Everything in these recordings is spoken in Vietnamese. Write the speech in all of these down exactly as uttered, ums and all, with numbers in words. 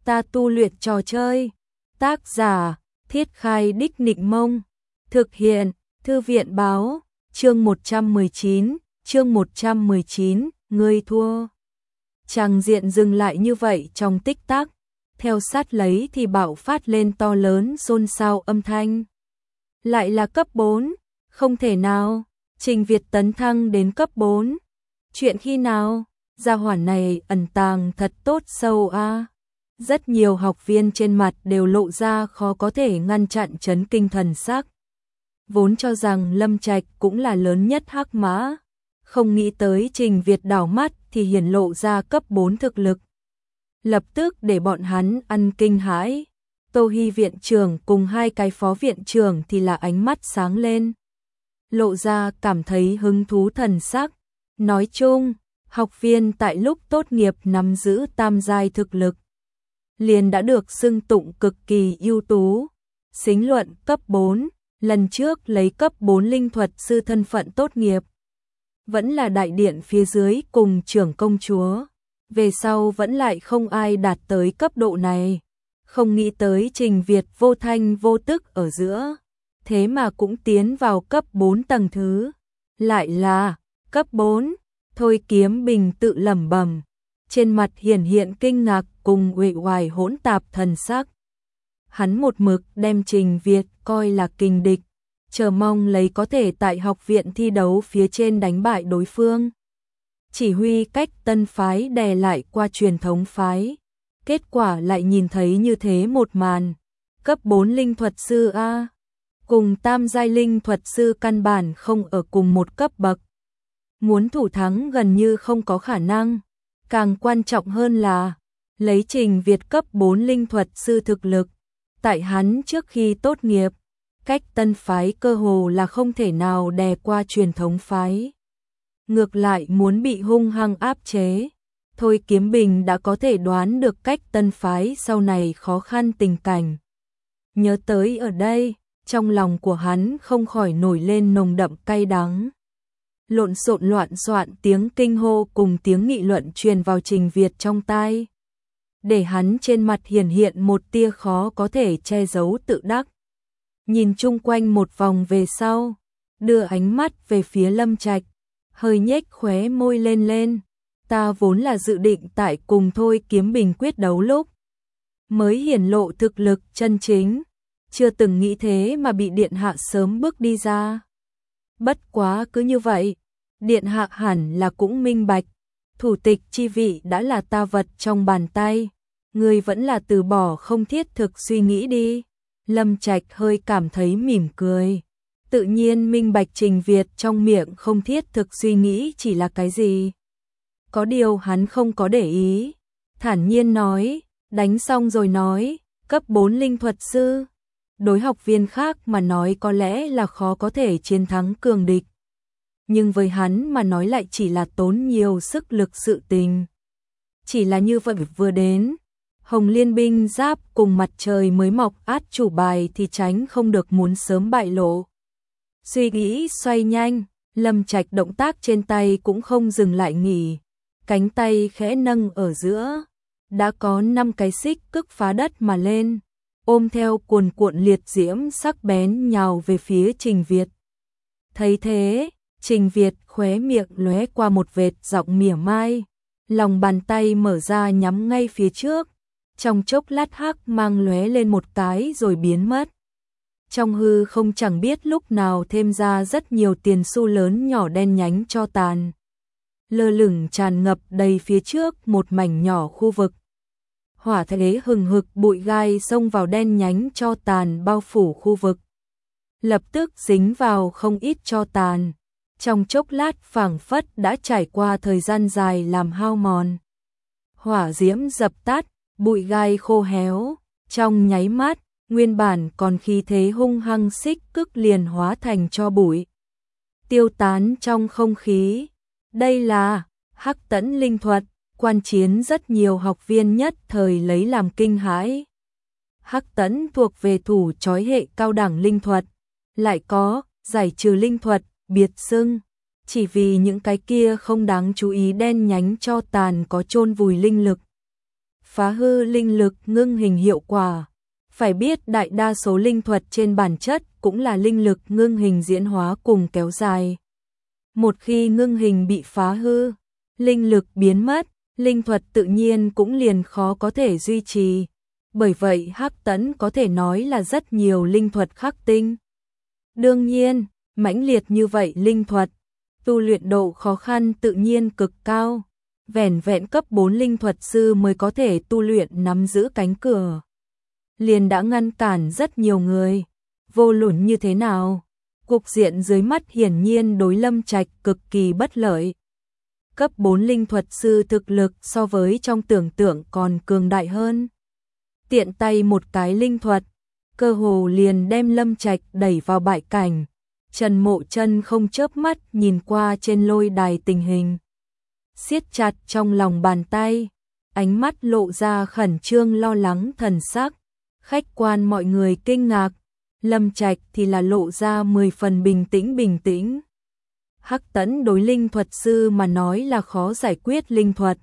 ta tu luyện trò chơi. Tác giả, Thiết Khai Đích Nịnh Mông. Thực hiện, Thư viện Báo. Chương một trăm mười chín, chương một trăm mười chín, ngươi thua. Tràng diện dừng lại như vậy trong tích tắc, theo sát lấy thì bạo phát lên to lớn xôn xao âm thanh. Lại là cấp bốn, không thể nào, Trình Việt tấn thăng đến cấp bốn. Chuyện khi nào? Gia hỏa này ẩn tàng thật tốt sâu a. Rất nhiều học viên trên mặt đều lộ ra khó có thể ngăn chặn chấn kinh thần sắc. Vốn cho rằng Lâm Trạch cũng là lớn nhất hắc mã, không nghĩ tới Trình Việt đảo mắt thì hiển lộ ra cấp bốn thực lực. Lập tức để bọn hắn ăn kinh hãi. Tô Hy viện trưởng cùng hai cái phó viện trưởng thì là ánh mắt sáng lên, lộ ra cảm thấy hứng thú thần sắc. Nói chung, học viên tại lúc tốt nghiệp nắm giữ tam giai thực lực, liền đã được xưng tụng cực kỳ ưu tú. Xính luận cấp bốn, lần trước lấy cấp bốn linh thuật sư thân phận tốt nghiệp, vẫn là đại điện phía dưới cùng trưởng công chúa. Về sau vẫn lại không ai đạt tới cấp độ này. Không nghĩ tới Trình Việt vô thanh vô tức ở giữa, thế mà cũng tiến vào cấp bốn tầng thứ. Lại là cấp bốn, Thôi Kiếm Bình tự lẩm bẩm, trên mặt hiển hiện kinh ngạc cùng uể oải hỗn tạp thần sắc. Hắn một mực đem Trình Việt coi là kình địch, chờ mong lấy có thể tại học viện thi đấu phía trên đánh bại đối phương. Chỉ huy cách tân phái đè lại qua truyền thống phái. Kết quả lại nhìn thấy như thế một màn. Cấp bốn linh thuật sư A, cùng tam giai linh thuật sư căn bản không ở cùng một cấp bậc. Muốn thủ thắng gần như không có khả năng. Càng quan trọng hơn là, lấy Trình Việt cấp bốn linh thuật sư thực lực, tại hắn trước khi tốt nghiệp, cách tân phái cơ hồ là không thể nào đè qua truyền thống phái. Ngược lại muốn bị hung hăng áp chế. Thôi Kiếm Bình đã có thể đoán được cách tân phái sau này khó khăn tình cảnh. Nhớ tới ở đây, trong lòng của hắn không khỏi nổi lên nồng đậm cay đắng. Lộn xộn loạn soạn tiếng kinh hô cùng tiếng nghị luận truyền vào Trình Việt trong tai, để hắn trên mặt hiển hiện một tia khó có thể che giấu tự đắc. Nhìn chung quanh một vòng về sau, đưa ánh mắt về phía Lâm Trạch, hơi nhếch khóe môi lên lên. Ta vốn là dự định tại cùng Thôi Kiếm Bình quyết đấu lúc mới hiển lộ thực lực chân chính, chưa từng nghĩ thế mà bị điện hạ sớm bước đi ra. Bất quá cứ như vậy, điện hạ hẳn là cũng minh bạch, thủ tịch chi vị đã là ta vật trong bàn tay, ngươi vẫn là từ bỏ không thiết thực suy nghĩ đi. Lâm Trạch hơi cảm thấy mỉm cười, tự nhiên minh bạch Trình Việt trong miệng không thiết thực suy nghĩ chỉ là cái gì. Có điều hắn không có để ý, thản nhiên nói, đánh xong rồi nói, cấp bốn linh thuật sư. Đối học viên khác mà nói có lẽ là khó có thể chiến thắng cường địch, nhưng với hắn mà nói lại chỉ là tốn nhiều sức lực sự tình. Chỉ là như vậy vừa đến, Hồng Liên binh giáp cùng mặt trời mới mọc át chủ bài thì tránh không được muốn sớm bại lộ. Suy nghĩ xoay nhanh, Lâm Trạch động tác trên tay cũng không dừng lại nghỉ. Cánh tay khẽ nâng ở giữa, đã có năm cái xích cức phá đất mà lên, ôm theo cuồn cuộn liệt diễm sắc bén nhào về phía Trình Việt. Thấy thế, Trình Việt khóe miệng lóe qua một vệt giọng mỉa mai, lòng bàn tay mở ra nhắm ngay phía trước, trong chốc lát hắc mang lóe lên một cái rồi biến mất. Trong hư không chẳng biết lúc nào thêm ra rất nhiều tiền xu lớn nhỏ đen nhánh cho tàn, lơ lửng tràn ngập đầy phía trước một mảnh nhỏ khu vực. Hỏa thế hừng hực bụi gai xông vào đen nhánh cho tàn bao phủ khu vực, lập tức dính vào không ít cho tàn. Trong chốc lát phảng phất đã trải qua thời gian dài làm hao mòn. Hỏa diễm dập tắt, bụi gai khô héo, trong nháy mắt, nguyên bản còn khí thế hung hăng xích cức liền hóa thành tro bụi, tiêu tán trong không khí. Đây là Hắc Tẫn linh thuật, quan chiến rất nhiều học viên nhất thời lấy làm kinh hãi. Hắc Tẫn thuộc về thủ chói hệ cao đẳng linh thuật, lại có giải trừ linh thuật, biệt xưng, chỉ vì những cái kia không đáng chú ý đen nhánh cho tàn có chôn vùi linh lực. phá hư linh lực ngưng hình hiệu quả. Phải biết đại đa số linh thuật trên bản chất cũng là linh lực ngưng hình diễn hóa cùng kéo dài. Một khi ngưng hình bị phá hư, linh lực biến mất, linh thuật tự nhiên cũng liền khó có thể duy trì. Bởi vậy Hắc Tẫn có thể nói là rất nhiều linh thuật khắc tinh. Đương nhiên, mãnh liệt như vậy linh thuật, tu luyện độ khó khăn tự nhiên cực cao. Vẻn vẹn cấp bốn linh thuật sư mới có thể tu luyện nắm giữ cánh cửa. Liền đã ngăn cản rất nhiều người. Vô luận như thế nào, cục diện dưới mắt hiển nhiên đối Lâm Trạch cực kỳ bất lợi. Cấp bốn linh thuật sư thực lực so với trong tưởng tượng còn cường đại hơn. Tiện tay một cái linh thuật, cơ hồ liền đem Lâm Trạch đẩy vào bại cảnh. Trần Mộ Chân không chớp mắt nhìn qua trên lôi đài tình hình, siết chặt trong lòng bàn tay, ánh mắt lộ ra khẩn trương lo lắng thần sắc. Khách quan mọi người kinh ngạc, Lâm Trạch thì là lộ ra mười phần bình tĩnh bình tĩnh. Hắc Tẫn đối linh thuật sư mà nói là khó giải quyết linh thuật.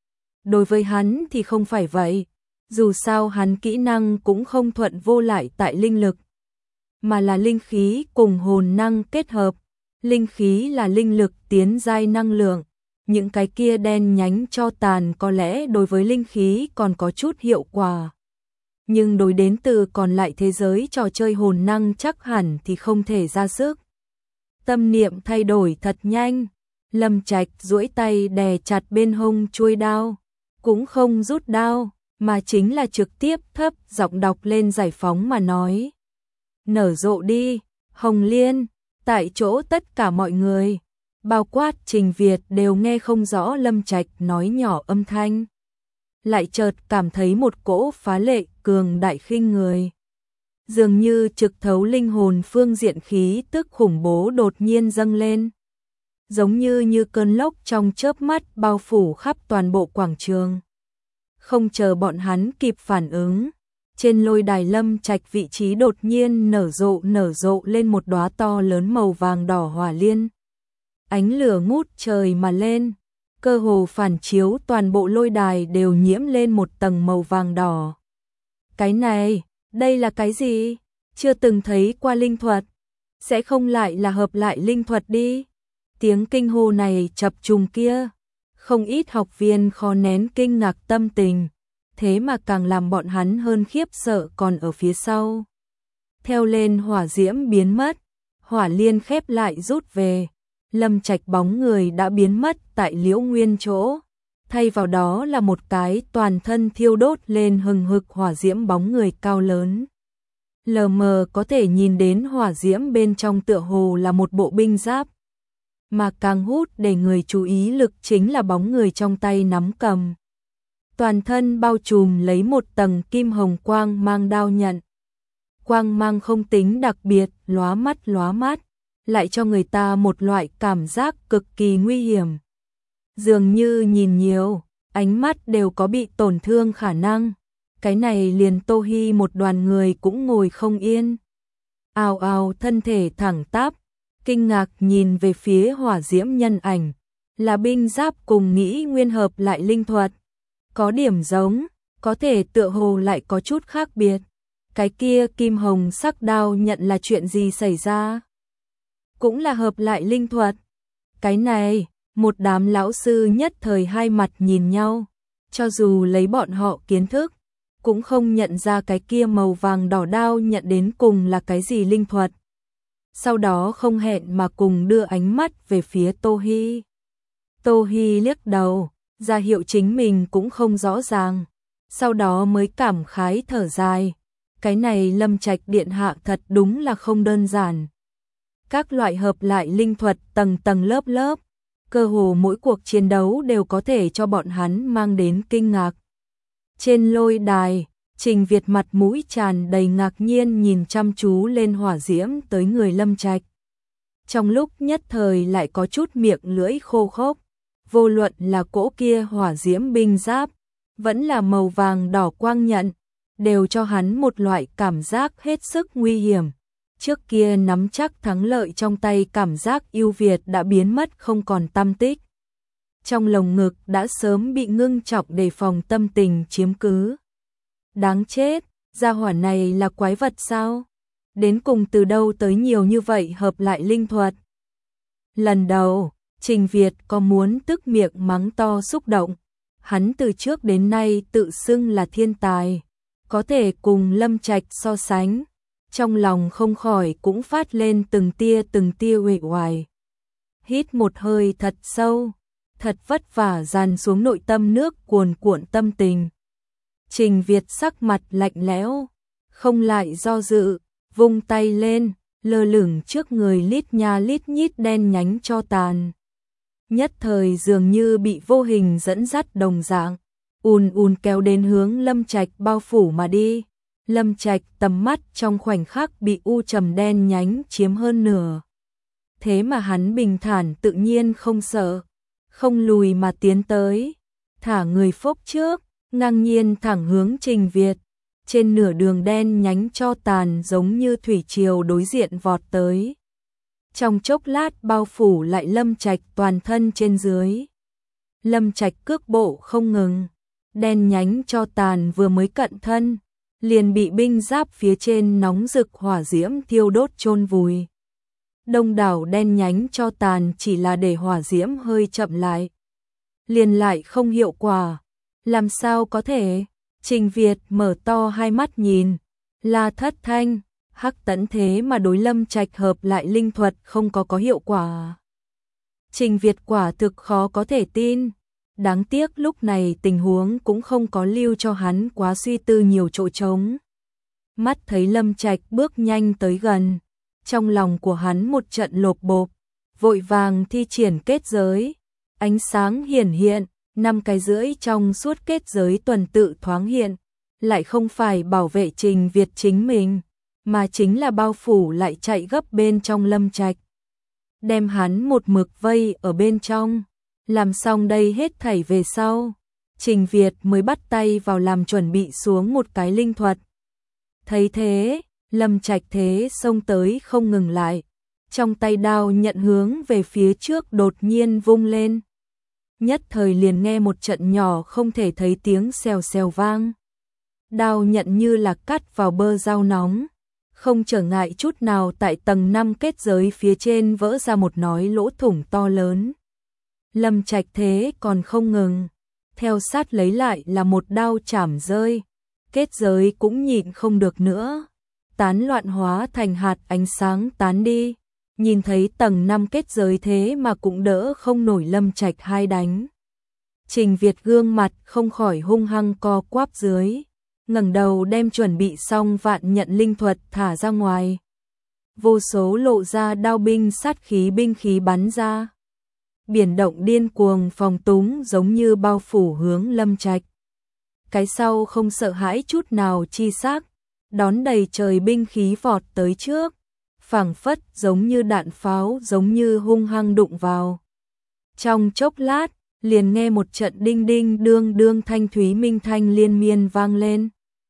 Đối với hắn thì không phải vậy, dù sao hắn kỹ năng cũng không thuận vô lại tại linh lực, mà là linh khí cùng hồn năng kết hợp. Linh khí là linh lực tiến giai năng lượng, những cái kia đen nhánh cho tàn có lẽ đối với linh khí còn có chút hiệu quả. Nhưng đối đến từ còn lại thế giới trò chơi hồn năng chắc hẳn thì không thể ra sức. Tâm niệm thay đổi thật nhanh, Lâm Trạch duỗi tay đè chặt bên hông chuôi đao, cũng không rút đao, mà chính là trực tiếp thấp giọng đọc lên giải phóng mà nói. Nở rộ đi, Hồng Liên. Tại chỗ tất cả mọi người, bao quát Trình Việt đều nghe không rõ Lâm Trạch nói nhỏ âm thanh. Lại chợt cảm thấy một cỗ phá lệ cường đại khinh người. Dường như trực thấu linh hồn phương diện khí tức khủng bố đột nhiên dâng lên. Giống như như cơn lốc trong chớp mắt bao phủ khắp toàn bộ quảng trường. Không chờ bọn hắn kịp phản ứng, trên lôi đài Lâm Trạch vị trí đột nhiên nở rộ nở rộ lên một đóa to lớn màu vàng đỏ hỏa liên. Ánh lửa ngút trời mà lên, cơ hồ phản chiếu toàn bộ lôi đài đều nhiễm lên một tầng màu vàng đỏ. Cái này, đây là cái gì? Chưa từng thấy qua linh thuật, sẽ không lại là hợp lại linh thuật đi. Tiếng kinh hô này chập trùng kia, không ít học viên khó nén kinh ngạc tâm tình, thế mà càng làm bọn hắn hơn khiếp sợ còn ở phía sau. Theo lên hỏa diễm biến mất, hỏa liên khép lại rút về, Lâm Trạch bóng người đã biến mất tại Liễu Nguyên chỗ, thay vào đó là một cái toàn thân thiêu đốt lên hừng hực hỏa diễm bóng người cao lớn. Lờ mờ có thể nhìn đến hỏa diễm bên trong tựa hồ là một bộ binh giáp, mà càng hút để người chú ý lực chính là bóng người trong tay nắm cầm. Toàn thân bao trùm lấy một tầng kim hồng quang mang đao nhận. Quang mang không tính đặc biệt, lóa mắt lóa mắt, lại cho người ta một loại cảm giác cực kỳ nguy hiểm. Dường như nhìn nhiều, ánh mắt đều có bị tổn thương khả năng. Cái này liền Tô Hi một đoàn người cũng ngồi không yên. Ào ào thân thể thẳng tắp, kinh ngạc nhìn về phía hỏa diễm nhân ảnh, là binh giáp cùng nghĩ nguyên hợp lại linh thuật. Có điểm giống, có thể tựa hồ lại có chút khác biệt. Cái kia kim hồng sắc đao nhận là chuyện gì xảy ra? Cũng là hợp lại linh thuật. Cái này, một đám lão sư nhất thời hai mặt nhìn nhau, cho dù lấy bọn họ kiến thức, cũng không nhận ra cái kia màu vàng đỏ đao nhận đến cùng là cái gì linh thuật. Sau đó không hẹn mà cùng đưa ánh mắt về phía Tô Hi. Tô Hi liếc đầu, ra hiệu chính mình cũng không rõ ràng, sau đó mới cảm khái thở dài. Cái này Lâm Trạch điện hạ thật đúng là không đơn giản. Các loại hợp lại linh thuật tầng tầng lớp lớp, cơ hồ mỗi cuộc chiến đấu đều có thể cho bọn hắn mang đến kinh ngạc. Trên lôi đài, Trình Việt mặt mũi tràn đầy ngạc nhiên nhìn chăm chú lên hỏa diễm tới người Lâm Trạch. Trong lúc nhất thời lại có chút miệng lưỡi khô khốc, vô luận là cỗ kia hỏa diễm binh giáp, vẫn là màu vàng đỏ quang nhận, đều cho hắn một loại cảm giác hết sức nguy hiểm. Trước kia nắm chắc thắng lợi trong tay cảm giác ưu việt đã biến mất không còn tăm tích. trong lồng ngực đã sớm bị ngưng trọng đề phòng tâm tình chiếm cứ. Đáng chết, gia hỏa này là quái vật sao? Đến cùng từ đâu tới nhiều như vậy hợp lại linh thuật? Lần đầu, Trình Việt có muốn tức miệng mắng to xúc động. Hắn từ trước đến nay tự xưng là thiên tài, có thể cùng Lâm Trạch so sánh. Trong lòng không khỏi cũng phát lên từng tia từng tia uể oải. Hít một hơi thật sâu, thật vất vả dàn xuống nội tâm nước cuồn cuộn tâm tình. Trình Việt sắc mặt lạnh lẽo, không lại do dự, vung tay lên, lơ lửng trước người lít nha lít nhít đen nhánh cho tàn. Nhất thời dường như bị vô hình dẫn dắt đồng dạng, ùn ùn kéo đến hướng Lâm Trạch bao phủ mà đi. Lâm Trạch tầm mắt trong khoảnh khắc bị u trầm đen nhánh chiếm hơn nửa. Thế mà hắn bình thản tự nhiên không sợ, không lùi mà tiến tới, thả người phốc trước, ngang nhiên thẳng hướng Trình Việt. Trên nửa đường đen nhánh cho tàn giống như thủy triều đối diện vọt tới. Trong chốc lát bao phủ lại Lâm Trạch toàn thân trên dưới. Lâm Trạch cước bộ không ngừng, đen nhánh cho tàn vừa mới cận thân, liền bị binh giáp phía trên nóng rực hỏa diễm thiêu đốt chôn vùi. Đông đảo đen nhánh cho tàn chỉ là để hỏa diễm hơi chậm lại, liền lại không hiệu quả. Làm sao có thể? Trình Việt mở to hai mắt nhìn, La Thất Thanh, Hắc Tẫn thế mà đối Lâm Trạch hợp lại linh thuật không có có hiệu quả. Trình Việt quả thực khó có thể tin. Đáng tiếc lúc này tình huống cũng không có lưu cho hắn quá suy tư nhiều chỗ trống. Mắt thấy Lâm Trạch bước nhanh tới gần, trong lòng của hắn một trận lột bộp, vội vàng thi triển kết giới. Ánh sáng hiển hiện, năm cái rưỡi trong suốt kết giới tuần tự thoáng hiện, lại không phải bảo vệ Trình Việt chính mình, mà chính là bao phủ lại chạy gấp bên trong Lâm Trạch. Đem hắn một mực vây ở bên trong. Làm xong đây hết thảy về sau, Trình Việt mới bắt tay vào làm chuẩn bị xuống một cái linh thuật. Thấy thế, Lâm Trạch thế xông tới không ngừng lại, trong tay đao nhận hướng về phía trước đột nhiên vung lên. Nhất thời liền nghe một trận nhỏ không thể thấy tiếng xèo xèo vang. Đao nhận như là cắt vào bơ dao nóng, không trở ngại chút nào tại tầng năm kết giới phía trên vỡ ra một nói lỗ thủng to lớn. Lâm Trạch thế còn không ngừng, theo sát lấy lại là một đao chảm rơi, kết giới cũng nhịn không được nữa, tán loạn hóa thành hạt ánh sáng tán đi. Nhìn thấy tầng năm kết giới thế mà cũng đỡ không nổi Lâm Trạch hai đánh. Trình Việt gương mặt không khỏi hung hăng co quắp dưới, ngẩng đầu đem chuẩn bị xong vạn nhận linh thuật thả ra ngoài. Vô số lộ ra đao binh sát khí binh khí bắn ra. Biển động điên cuồng phòng túng giống như bao phủ hướng Lâm Trạch. Cái sau không sợ hãi chút nào chi xác, đón đầy trời binh khí vọt tới trước, phảng phất giống như đạn pháo giống như hung hăng đụng vào. Trong chốc lát, liền nghe một trận đinh đinh đương đương thanh thúy minh thanh liên miên vang lên.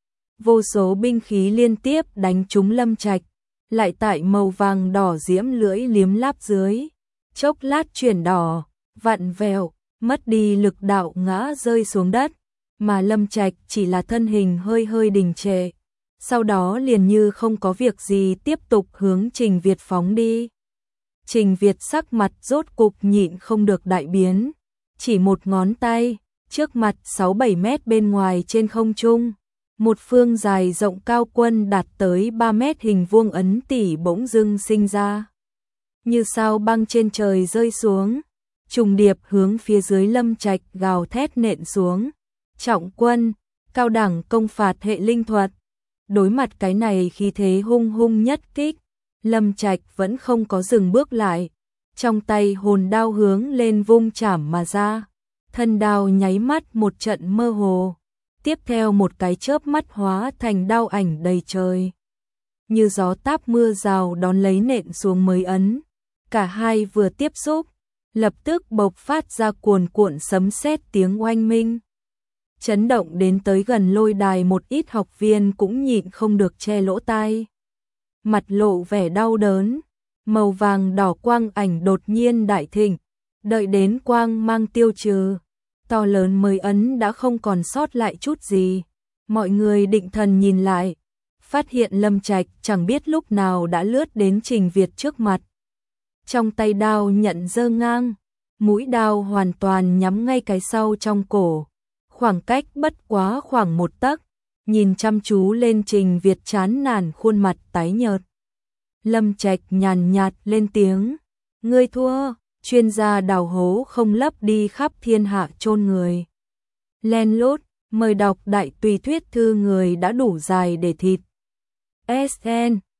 Vô số binh khí liên tiếp đánh trúng Lâm Trạch, lại tại màu vàng đỏ diễm lưỡi liếm láp dưới. Chốc lát chuyển đỏ, vặn vẹo, mất đi lực đạo ngã rơi xuống đất, mà Lâm Trạch chỉ là thân hình hơi hơi đình trệ. Sau đó liền như không có việc gì tiếp tục hướng Trình Việt phóng đi. Trình Việt sắc mặt rốt cục nhịn không được đại biến, chỉ một ngón tay, trước mặt sáu bảy mét bên ngoài trên không trung, một phương dài rộng cao quân đạt tới ba mét hình vuông ấn tỷ bỗng dưng sinh ra. Như sao băng trên trời rơi xuống, trùng điệp hướng phía dưới Lâm Trạch gào thét nện xuống. Trọng quân, cao đẳng công phạt hệ linh thuật. Đối mặt cái này khi thế hung hung nhất kích, Lâm Trạch vẫn không có dừng bước lại, trong tay hồn đao hướng lên vung chảm mà ra, thân đao nháy mắt một trận mơ hồ, tiếp theo một cái chớp mắt hóa thành đao ảnh đầy trời. Như gió táp mưa rào đón lấy nện xuống mới ấn, cả hai vừa tiếp xúc, lập tức bộc phát ra cuồn cuộn sấm sét tiếng oanh minh. Chấn động đến tới gần lôi đài một ít học viên cũng nhịn không được che lỗ tai. Mặt lộ vẻ đau đớn, màu vàng đỏ quang ảnh đột nhiên đại thịnh, Đợi đến quang mang tiêu trừ, to lớn mới ấn đã không còn sót lại chút gì. Mọi người định thần nhìn lại, phát hiện Lâm Trạch chẳng biết lúc nào đã lướt đến Trình Việt trước mặt. Trong tay đao nhận giơ ngang, mũi đao hoàn toàn nhắm ngay cái sau trong cổ. Khoảng cách bất quá khoảng một tấc, nhìn chăm chú lên Trình Việt chán nản khuôn mặt tái nhợt. Lâm Trạch nhàn nhạt lên tiếng, ngươi thua, chuyên gia đào hố không lấp đi khắp thiên hạ chôn người. Len lút, mời đọc đại tùy thuyết thư người đã đủ dài để thịt. ét en